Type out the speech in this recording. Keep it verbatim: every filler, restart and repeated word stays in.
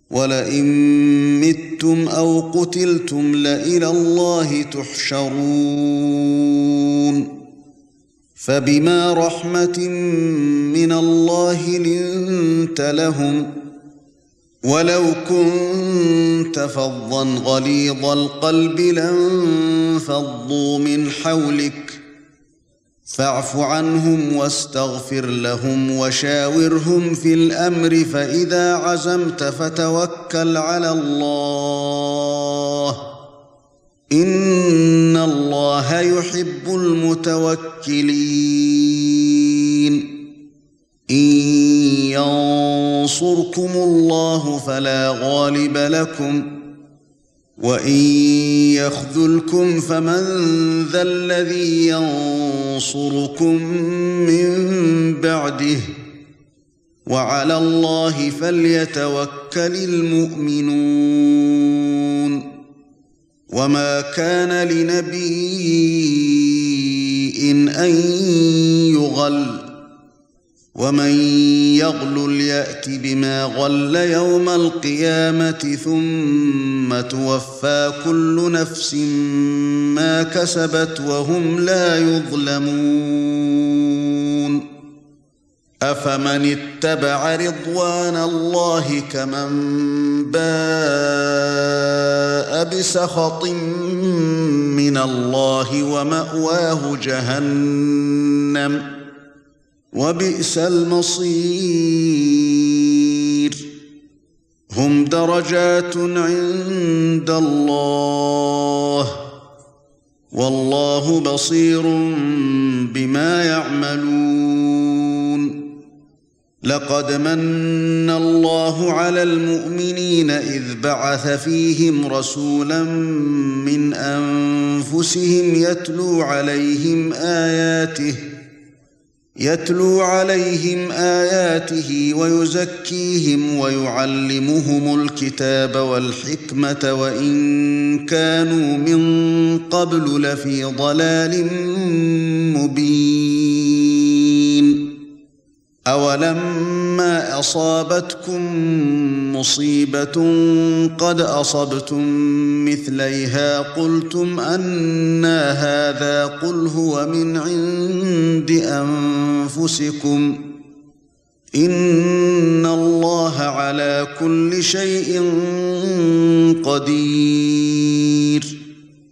وَلَئِن مِّتُّمْ أَوْ قُتِلْتُمْ لَإِلَى اللَّهِ تُحْشَرُونَ فَبِمَا رَحْمَةٍ مِّنَ اللَّهِ لِنتَ لَهُمْ وَلَوْ كُنتَ فَظًّا غَلِيظَ الْقَلْبِ لَانفَضُّوا مِنْ حَوْلِكَ فاعف عنهم واستغفر لهم وشاورهم في الأمر فإذا عزمت فتوكل على الله إن الله يحب المتوكلين إن ينصركم الله فلا غالب لكم وَإِن يَخْذُلْكُمْ فَمَن ذَا الَّذِي يَنصُرُكُم مِّن بَعْدِهِ وَعَلَى اللَّهِ فَلْيَتَوَكَّلِ الْمُؤْمِنُونَ وَمَا كَانَ لِنَبِيٍّ أَن يُغَلَّ وَمَن يَغْلُلْ يَأْتِ بِمَا غَلَّ يَوْمَ الْقِيَامَةِ ثُمَّ تُوَفَّى كُلُّ نَفْسٍ مَا كَسَبَتْ وَهُمْ لَا يُظْلَمُونَ أَفَمَنِ اتَّبَعَ رِضْوَانَ اللَّهِ كَمَن بَاءَ بِسَخَطٍ مِّنَ اللَّهِ وَمَأْوَاهُ جَهَنَّمُ وَبِئْسَ الْمَصِيرُ هُمْ دَرَجَاتٌ عِندَ اللَّهِ وَاللَّهُ بَصِيرٌ بِمَا يَعْمَلُونَ لَقَدْ مَنَّ اللَّهُ عَلَى الْمُؤْمِنِينَ إِذْ بَعَثَ فِيهِمْ رَسُولًا مِّنْ أَنفُسِهِمْ يَتْلُو عَلَيْهِمْ آيَاتِهِ يَتْلُو عَلَيْهِمْ آيَاتِهِ وَيُزَكِّيهِمْ وَيُعَلِّمُهُمُ الْكِتَابَ وَالْحِكْمَةَ وَإِن كَانُوا مِن قَبْلُ لَفِي ضَلَالٍ مُبِينٍ أَوَلَمَّا أَصَابَتْكُم مُّصِيبَةٌ قَدْ أَصَبْتُم مِّثْلَيْهَا قُلْتُمْ أَنَّىٰ هَٰذَا قُلْ هُوَ مِنْ عِندِ أَنفُسِكُمْ إِنَّ اللَّهَ عَلَىٰ كُلِّ شَيْءٍ قَدِيرٌ